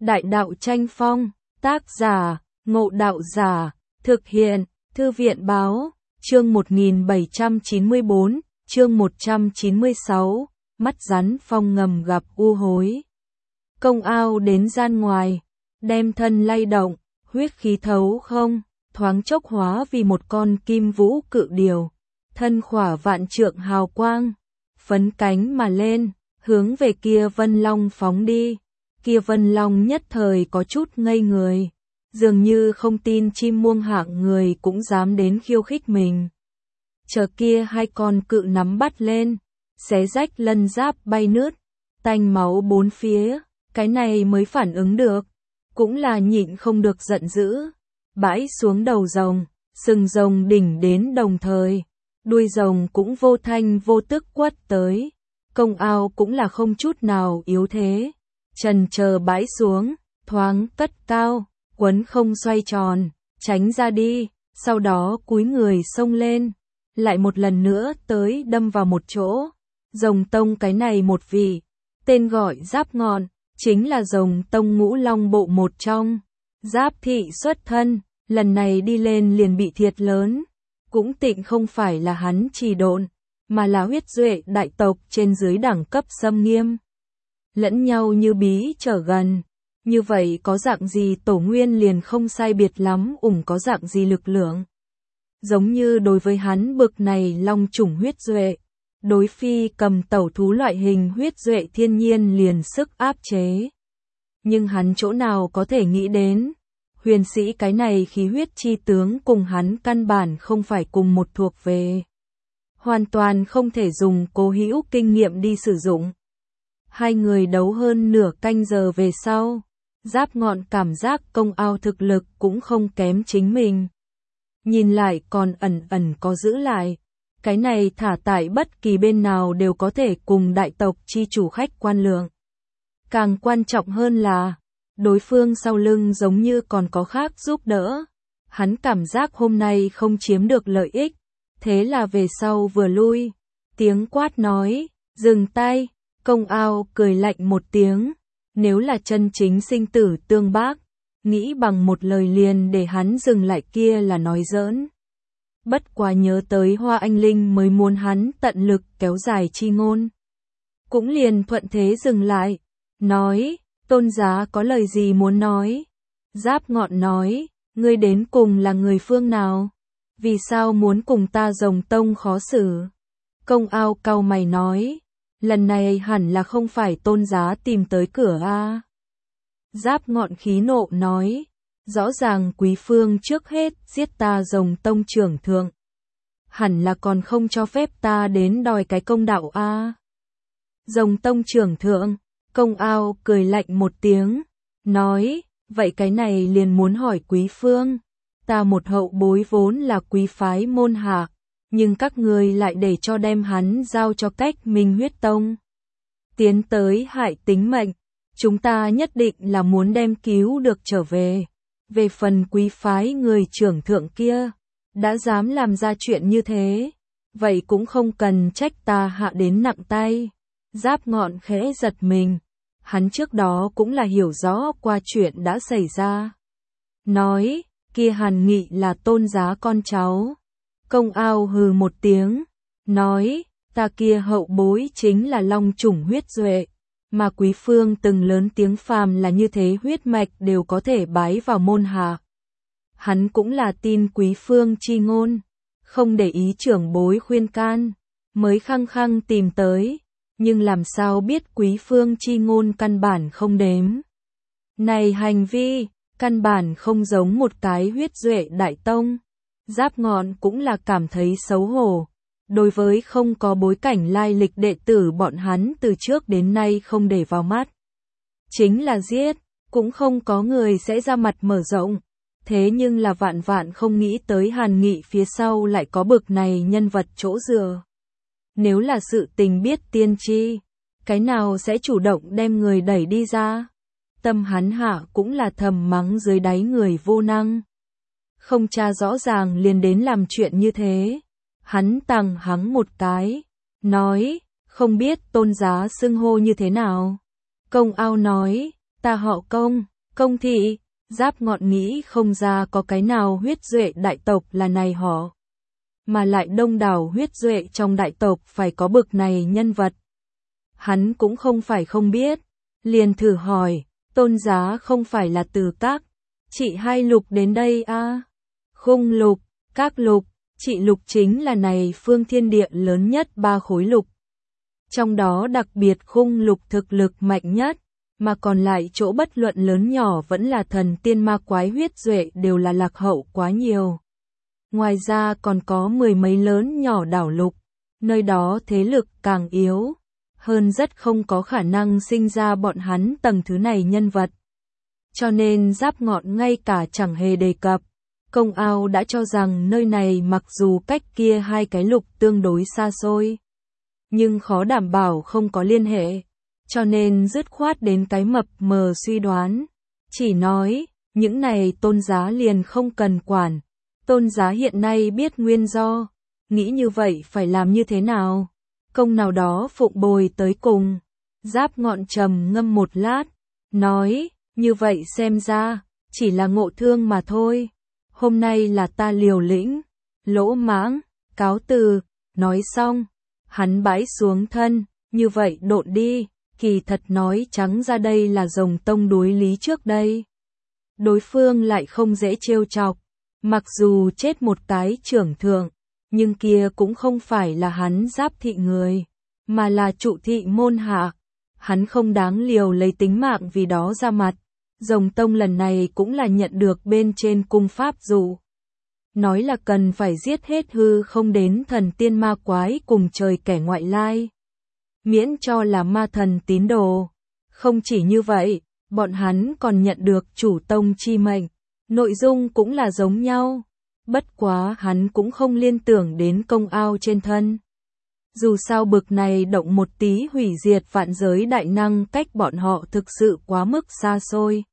Đại đạo tranh phong, tác giả, Ngộ Đạo Giả, thực hiện, Thư viện báo, chương 1794, chương 196, mắt rắn phong ngầm gặp u hối. Công Ao đến gian ngoài, đem thân lay động, huyết khí thấu không, thoáng chốc hóa vì một con kim vũ cự điểu, thân khỏa vạn trượng hào quang, phấn cánh mà lên, hướng về kia Vân Long phóng đi. Kia Vân Long nhất thời có chút ngây người, dường như không tin chim muông hạng người cũng dám đến khiêu khích mình. Chờ kia hai con cự nắm bắt lên, xé rách lân giáp bay nứt, tanh máu bốn phía, cái này mới phản ứng được, cũng là nhịn không được giận dữ, bãi xuống đầu rồng, sừng rồng đỉnh đến đồng thời, đuôi rồng cũng vô thanh vô tức quất tới. Công Ao cũng là không chút nào yếu thế, trần chờ bãi xuống, thoáng cất cao, quấn không xoay tròn, tránh ra đi, sau đó cúi người xông lên, lại một lần nữa tới đâm vào một chỗ. Rồng tông cái này một vị, tên gọi Giáp Ngọn, chính là rồng tông ngũ long bộ một trong. Giáp thị xuất thân, lần này đi lên liền bị thiệt lớn, cũng tịnh không phải là hắn trì độn, mà là huyết duệ đại tộc trên dưới đẳng cấp xâm nghiêm. Lẫn nhau như bí trở gần, như vậy có dạng gì tổ nguyên liền không sai biệt lắm có dạng gì lực lượng. Giống như đối với hắn bực này long chủng huyết duệ, đối phi cầm tẩu thú loại hình huyết duệ thiên nhiên liền sức áp chế. Nhưng hắn chỗ nào có thể nghĩ đến, huyền sĩ cái này khí huyết chi tướng cùng hắn căn bản không phải cùng một thuộc về. Hoàn toàn không thể dùng cố hữu kinh nghiệm đi sử dụng. Hai người đấu hơn nửa canh giờ về sau, Giáp Ngọn cảm giác Công Ao thực lực cũng không kém chính mình. Nhìn lại còn ẩn ẩn có giữ lại, cái này thả tại bất kỳ bên nào đều có thể cùng đại tộc chi chủ khách quan lượng. Càng quan trọng hơn là, đối phương sau lưng giống như còn có khác giúp đỡ. Hắn cảm giác hôm nay không chiếm được lợi ích, thế là về sau vừa lui, tiếng quát nói, dừng tay. Công Ao cười lạnh một tiếng, nếu là chân chính sinh tử tương bác, nghĩ bằng một lời liền để hắn dừng lại kia là nói giỡn. Bất quá nhớ tới Hoa Anh Linh mới muốn hắn tận lực kéo dài chi ngôn, cũng liền thuận thế dừng lại, nói, tôn giá có lời gì muốn nói. Giáp Ngọn nói, ngươi đến cùng là người phương nào? Vì sao muốn cùng ta Rồng Tông khó xử? Công Ao cau mày nói, lần này hẳn là không phải tôn giá tìm tới cửa a. Giáp Ngọn khí nộ nói, rõ ràng quý phương trước hết giết ta Rồng Tông trưởng thượng, hẳn là còn không cho phép ta đến đòi cái công đạo a. Rồng Tông trưởng thượng, Công Ao cười lạnh một tiếng, nói, vậy cái này liền muốn hỏi quý phương, ta một hậu bối vốn là quý phái môn hạ, nhưng các người lại để cho đem hắn giao cho Cách Minh huyết tông, tiến tới hại tính mệnh, chúng ta nhất định là muốn đem cứu được trở về. Về phần quý phái người trưởng thượng kia, đã dám làm ra chuyện như thế, vậy cũng không cần trách ta hạ đến nặng tay. Giáp Ngọn khẽ giật mình, hắn trước đó cũng là hiểu rõ qua chuyện đã xảy ra. Nói, kia Hàn Nghị là tôn giá con cháu. Công Ao hừ một tiếng, nói, ta kia hậu bối chính là long chủng huyết duệ, mà quý phương từng lớn tiếng phàm là như thế huyết mạch đều có thể bái vào môn hạ. Hắn cũng là tin quý phương chi ngôn, không để ý trưởng bối khuyên can, mới khăng khăng tìm tới, nhưng làm sao biết quý phương chi ngôn căn bản không đếm. Này hành vi, căn bản không giống một cái huyết duệ đại tông. Giáp Ngọn cũng là cảm thấy xấu hổ, đối với không có bối cảnh lai lịch đệ tử bọn hắn từ trước đến nay không để vào mắt. Chính là giết, cũng không có người sẽ ra mặt mở rộng, thế nhưng là vạn vạn không nghĩ tới Hàn Nghị phía sau lại có bực này nhân vật chỗ dựa. Nếu là sự tình biết tiên tri, cái nào sẽ chủ động đem người đẩy đi ra. Tâm hắn hạ cũng là thầm mắng dưới đáy người vô năng. Không tra rõ ràng liền đến làm chuyện như thế. Hắn tằng hắng một cái, nói, không biết tôn giá xưng hô như thế nào. Công Ao nói, ta họ Công, Công thị, Giáp Ngọn nghĩ không ra có cái nào huyết duệ đại tộc là này họ. Mà lại đông đảo huyết duệ trong đại tộc phải có bực này nhân vật. Hắn cũng không phải không biết, liền thử hỏi, Tôn Giá không phải là từ các chị hai Lục đến đây à? Khung Lục, các Lục, chị Lục chính là này phương thiên địa lớn nhất 3 khối lục. Trong đó đặc biệt Khung Lục thực lực mạnh nhất, mà còn lại chỗ bất luận lớn nhỏ vẫn là thần tiên ma quái huyết duệ đều là lạc hậu quá nhiều. Ngoài ra còn có 10 mấy lớn nhỏ đảo lục, nơi đó thế lực càng yếu, hơn rất không có khả năng sinh ra bọn hắn tầng thứ này nhân vật. Cho nên Giáp Ngọn ngay cả chẳng hề đề cập. Công Ao đã cho rằng nơi này mặc dù cách kia 2 cái lục tương đối xa xôi, nhưng khó đảm bảo không có liên hệ, cho nên dứt khoát đến cái mập mờ suy đoán. Chỉ nói, những này Tôn Giá liền không cần quản. Tôn Giá hiện nay biết nguyên do, nghĩ như vậy phải làm như thế nào? Công nào đó phụng bồi tới cùng. Giáp Ngọn trầm ngâm một lát, nói, như vậy xem ra, chỉ là ngộ thương mà thôi. Hôm nay là ta liều lĩnh, lỗ mãng, cáo từ. Nói xong, hắn bãi xuống thân, như vậy độn đi. Kỳ thật nói trắng ra đây là rồng tông đối lý trước đây. Đối phương lại không dễ trêu chọc, mặc dù chết một cái trưởng thượng, nhưng kia cũng không phải là hắn Giáp thị người, mà là trụ thị môn hạ. Hắn không đáng liều lấy tính mạng vì đó ra mặt. Rồng tông lần này cũng là nhận được bên trên cung pháp dụ. Nói là cần phải giết hết hư không đến thần tiên ma quái cùng trời kẻ ngoại lai. Miễn cho là ma thần tín đồ. Không chỉ như vậy, bọn hắn còn nhận được chủ tông chi mệnh. Nội dung cũng là giống nhau. Bất quá hắn cũng không liên tưởng đến Công Ao trên thân. Dù sao bực này động một tí hủy diệt vạn giới đại năng cách bọn họ thực sự quá mức xa xôi.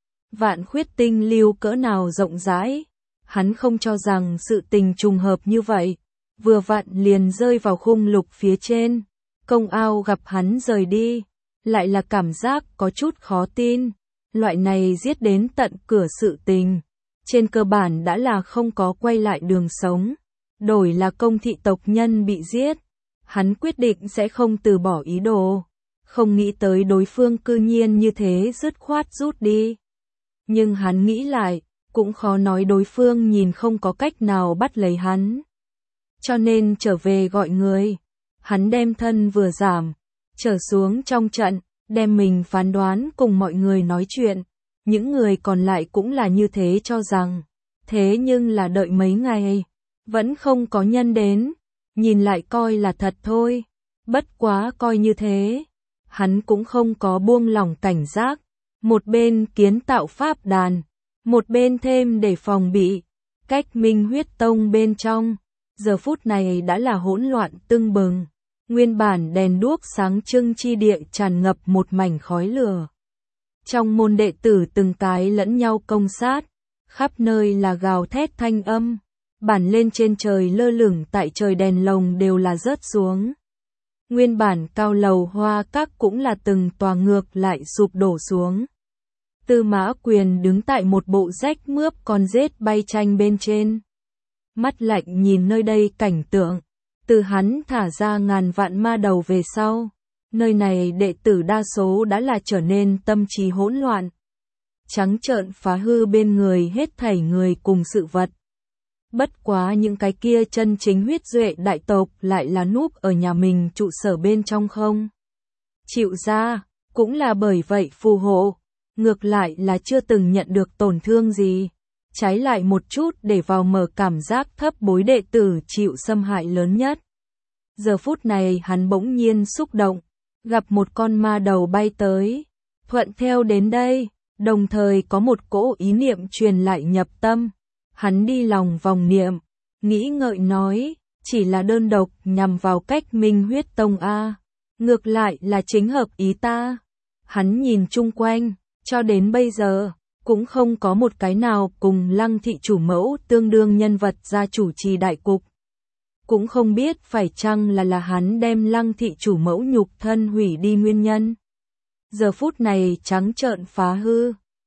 Vạn khuyết tinh lưu cỡ nào rộng rãi, hắn không cho rằng sự tình trùng hợp như vậy, vừa vặn liền rơi vào khung lục phía trên. Công Ao gặp hắn rời đi, lại là cảm giác có chút khó tin, loại này giết đến tận cửa sự tình, trên cơ bản đã là không có quay lại đường sống, đổi là công thị tộc nhân bị giết, hắn quyết định sẽ không từ bỏ ý đồ, không nghĩ tới đối phương cư nhiên như thế dứt khoát rút đi. Nhưng hắn nghĩ lại, cũng khó nói đối phương nhìn không có cách nào bắt lấy hắn. Cho nên trở về gọi người, hắn đem thân vừa giảm, trở xuống trong trận, đem mình phán đoán cùng mọi người nói chuyện. Những người còn lại cũng là như thế cho rằng, thế nhưng là đợi mấy ngày, vẫn không có nhân đến, nhìn lại coi là thật thôi. Bất quá coi như thế, hắn cũng không có buông lỏng cảnh giác. Một bên kiến tạo pháp đàn, một bên thêm để phòng bị. Cách Minh Huyết Tông bên trong, giờ phút này đã là hỗn loạn tưng bừng. Nguyên bản đèn đuốc sáng trưng chi địa tràn ngập một mảnh khói lửa. Trong môn đệ tử từng cái lẫn nhau công sát, khắp nơi là gào thét thanh âm. Bản lên trên trời lơ lửng tại trời đèn lồng đều là rớt xuống. Nguyên bản cao lầu hoa các cũng là từng tòa ngược lại sụp đổ xuống. Tư Mã Quyền đứng tại một bộ rách mướp con rết bay tranh bên trên. Mắt lạnh nhìn nơi đây cảnh tượng. Từ hắn thả ra ngàn vạn ma đầu về sau. Nơi này đệ tử đa số đã là trở nên tâm trí hỗn loạn. Trắng trợn phá hư bên người hết thảy người cùng sự vật. Bất quá những cái kia chân chính huyết duệ đại tộc lại là núp ở nhà mình trụ sở bên trong không chịu ra, cũng là bởi vậy phù hộ. Ngược lại là chưa từng nhận được tổn thương gì, trái lại một chút để vào mở cảm giác thấp bối đệ tử chịu xâm hại lớn nhất. Giờ phút này hắn bỗng nhiên xúc động, gặp một con ma đầu bay tới, thuận theo đến đây, đồng thời có một cỗ ý niệm truyền lại nhập tâm. Hắn đi lòng vòng niệm, nghĩ ngợi nói, chỉ là đơn độc nhằm vào cách Minh Huyết Tông a, ngược lại là chính hợp ý ta. Hắn nhìn chung quanh, cho đến bây giờ, cũng không có một cái nào cùng Lăng thị chủ mẫu tương đương nhân vật ra chủ trì đại cục. Cũng không biết phải chăng là hắn đem Lăng thị chủ mẫu nhục thân hủy đi nguyên nhân. Giờ phút này trắng trợn phá hư,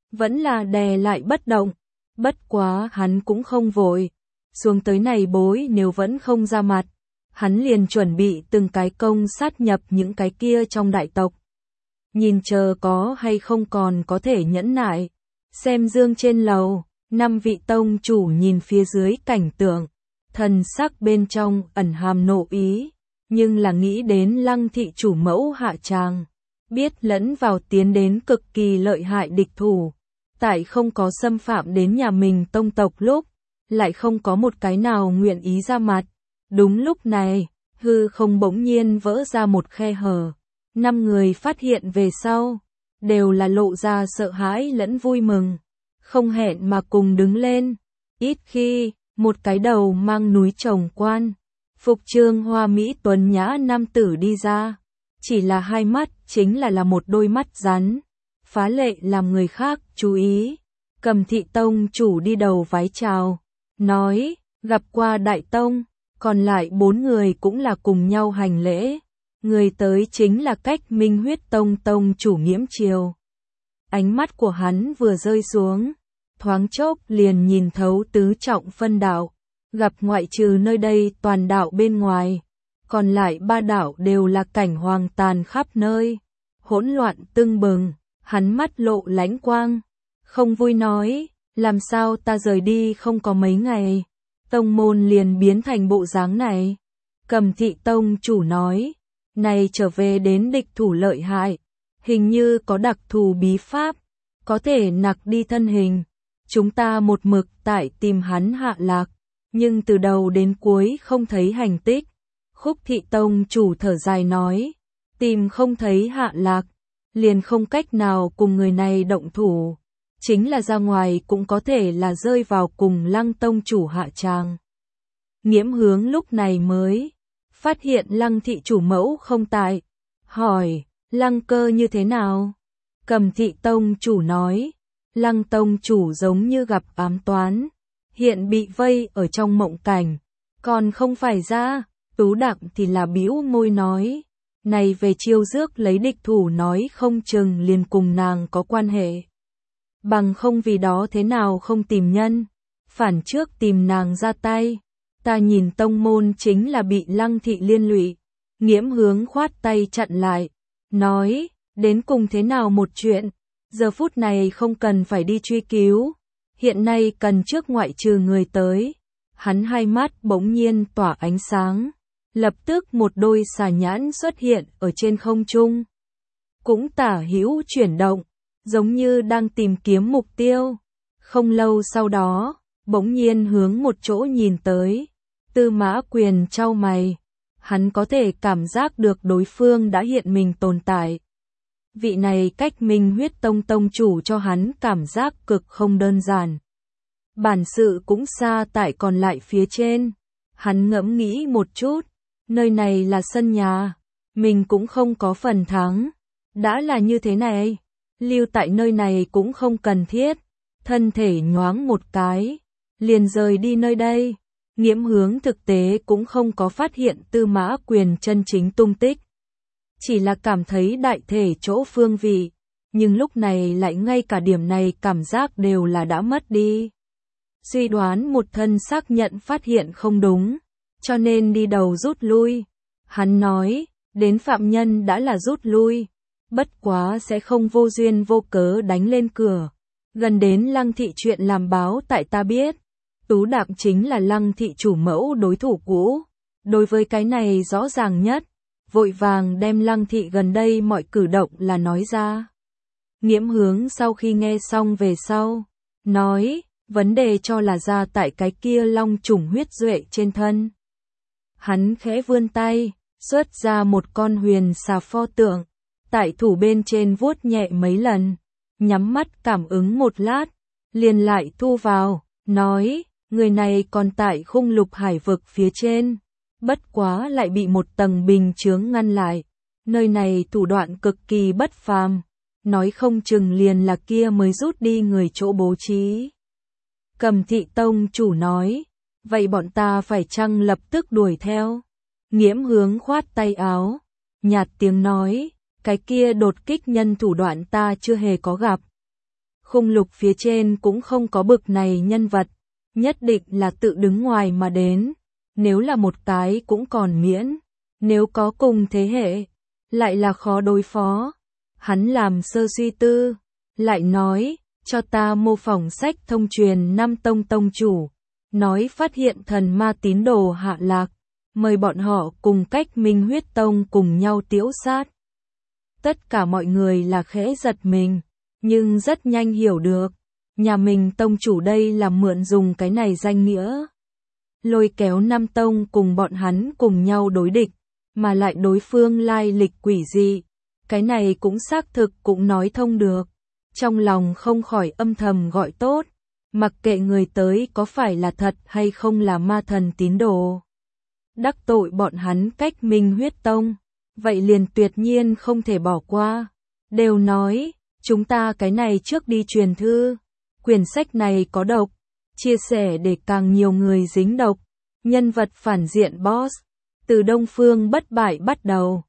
vẫn là đè lại bất động. Bất quá hắn cũng không vội. Xuống tới này bối nếu vẫn không ra mặt, hắn liền chuẩn bị từng cái công sát nhập những cái kia trong đại tộc. Nhìn chờ có hay không còn có thể nhẫn nại. Xem dương trên lầu, 5 vị tông chủ nhìn phía dưới cảnh tượng, thần sắc bên trong ẩn hàm nộ ý, nhưng là nghĩ đến Lăng thị chủ mẫu hạ tràng, biết lẫn vào tiến đến cực kỳ lợi hại địch thủ, tại không có xâm phạm đến nhà mình tông tộc lúc, lại không có một cái nào nguyện ý ra mặt. Đúng lúc này, hư không bỗng nhiên vỡ ra một khe hở, 5 người phát hiện về sau, đều là lộ ra sợ hãi lẫn vui mừng, không hẹn mà cùng đứng lên. Ít khi, một cái đầu mang núi trồng quan, phục trương hoa mỹ tuấn nhã nam tử đi ra, chỉ là hai mắt chính là một đôi mắt rắn, phá lệ làm người khác chú ý. Cầm thị tông chủ đi đầu vái chào, nói, gặp qua đại tông, còn lại 4 người cũng là cùng nhau hành lễ. Người tới chính là Cách Minh Huyết Tông tông chủ Nghiễm Triều. Ánh mắt của hắn vừa rơi xuống, thoáng chốc liền nhìn thấu tứ trọng phân đạo, gặp ngoại trừ nơi đây toàn đạo bên ngoài, còn lại 3 đạo đều là cảnh hoang tàn khắp nơi, hỗn loạn tưng bừng, hắn mắt lộ lánh quang, không vui nói, làm sao ta rời đi không có mấy ngày, tông môn liền biến thành bộ dáng này. Cầm thị tông chủ nói, này trở về đến địch thủ lợi hại, hình như có đặc thù bí pháp, có thể nặc đi thân hình. Chúng ta một mực tại tìm hắn hạ lạc, nhưng từ đầu đến cuối không thấy hành tích. Khúc thị tông chủ thở dài nói, tìm không thấy hạ lạc, liền không cách nào cùng người này động thủ. Chính là ra ngoài cũng có thể là rơi vào cùng Lăng tông chủ hạ tràng. Nghiễm Hướng lúc này mới phát hiện Lăng thị chủ mẫu không tại, hỏi, Lăng cơ như thế nào? Cầm thị tông chủ nói, Lăng tông chủ giống như gặp ám toán, hiện bị vây ở trong mộng cảnh, còn không phải ra. Tú Đặng thì là bĩu môi nói, này về chiêu rước lấy địch thủ nói không chừng liền cùng nàng có quan hệ. Bằng không vì đó thế nào không tìm nhân, phản trước tìm nàng ra tay. Ta nhìn tông môn chính là bị Lăng thị liên lụy. Nghiễm Hướng khoát tay chặn lại, nói, đến cùng thế nào một chuyện, giờ phút này không cần phải đi truy cứu, hiện nay cần trước ngoại trừ người tới. Hắn hai mắt bỗng nhiên tỏa ánh sáng, lập tức một đôi xà nhãn xuất hiện ở trên không trung, cũng tả hữu chuyển động, giống như đang tìm kiếm mục tiêu. Không lâu sau đó, bỗng nhiên hướng một chỗ nhìn tới. Tư Mã Quyền chau mày, hắn có thể cảm giác được đối phương đã hiện mình tồn tại. Vị này Cách Minh Huyết Tông tông chủ cho hắn cảm giác cực không đơn giản. Bản sự cũng xa tại còn lại phía trên. Hắn ngẫm nghĩ một chút, nơi này là sân nhà, mình cũng không có phần thắng. Đã là như thế này, lưu tại nơi này cũng không cần thiết. Thân thể nhoáng một cái, liền rời đi nơi đây. Nghiễm Hướng thực tế cũng không có phát hiện Tư Mã Quyền chân chính tung tích, chỉ là cảm thấy đại thể chỗ phương vị, nhưng lúc này lại ngay cả điểm này cảm giác đều là đã mất đi. Suy đoán một thân xác nhận phát hiện không đúng, cho nên đi đầu rút lui. Hắn nói, đến phạm nhân đã là rút lui, bất quá sẽ không vô duyên vô cớ đánh lên cửa. Gần đến Lăng thị chuyện làm báo tại ta biết. Tú Đặng chính là Lăng thị chủ mẫu đối thủ cũ, đối với cái này rõ ràng nhất, vội vàng đem Lăng thị gần đây mọi cử động là nói ra. Nghiễm Hướng sau khi nghe xong về sau, nói, vấn đề cho là ra tại cái kia long trùng huyết duệ trên thân. Hắn khẽ vươn tay, xuất ra một con huyền xà pho tượng, tại thủ bên trên vuốt nhẹ mấy lần, nhắm mắt cảm ứng một lát, liền lại thu vào, nói, người này còn tại khung lục hải vực phía trên, bất quá lại bị một tầng bình chướng ngăn lại. Nơi này thủ đoạn cực kỳ bất phàm, nói không chừng liền là kia mới rút đi người chỗ bố trí. Cầm thị tông chủ nói, vậy bọn ta phải chăng lập tức đuổi theo? Nghiễm Hướng khoát tay áo, nhạt tiếng nói, cái kia đột kích nhân thủ đoạn ta chưa hề có gặp. Khung lục phía trên cũng không có bực này nhân vật, nhất định là tự đứng ngoài mà đến, nếu là một cái cũng còn miễn, nếu có cùng thế hệ, lại là khó đối phó. Hắn làm sơ suy tư, lại nói, cho ta mô phỏng sách thông truyền Nam Tông tông chủ, nói phát hiện thần ma tín đồ hạ lạc, mời bọn họ cùng cách Minh Huyết Tông cùng nhau tiễu sát. Tất cả mọi người là khẽ giật mình, nhưng rất nhanh hiểu được, nhà mình tông chủ đây là mượn dùng cái này danh nghĩa, lôi kéo Nam Tông cùng bọn hắn cùng nhau đối địch, mà lại đối phương lai lịch quỷ dị, cái này cũng xác thực cũng nói thông được. Trong lòng không khỏi âm thầm gọi tốt, mặc kệ người tới có phải là thật hay không là ma thần tín đồ. Đắc tội bọn hắn cách Minh Huyết Tông, vậy liền tuyệt nhiên không thể bỏ qua. Đều nói, chúng ta cái này trước đi truyền thư, quyển sách này có độc, chia sẻ để càng nhiều người dính độc. Nhân vật phản diện boss, từ Đông Phương bất bại bắt đầu,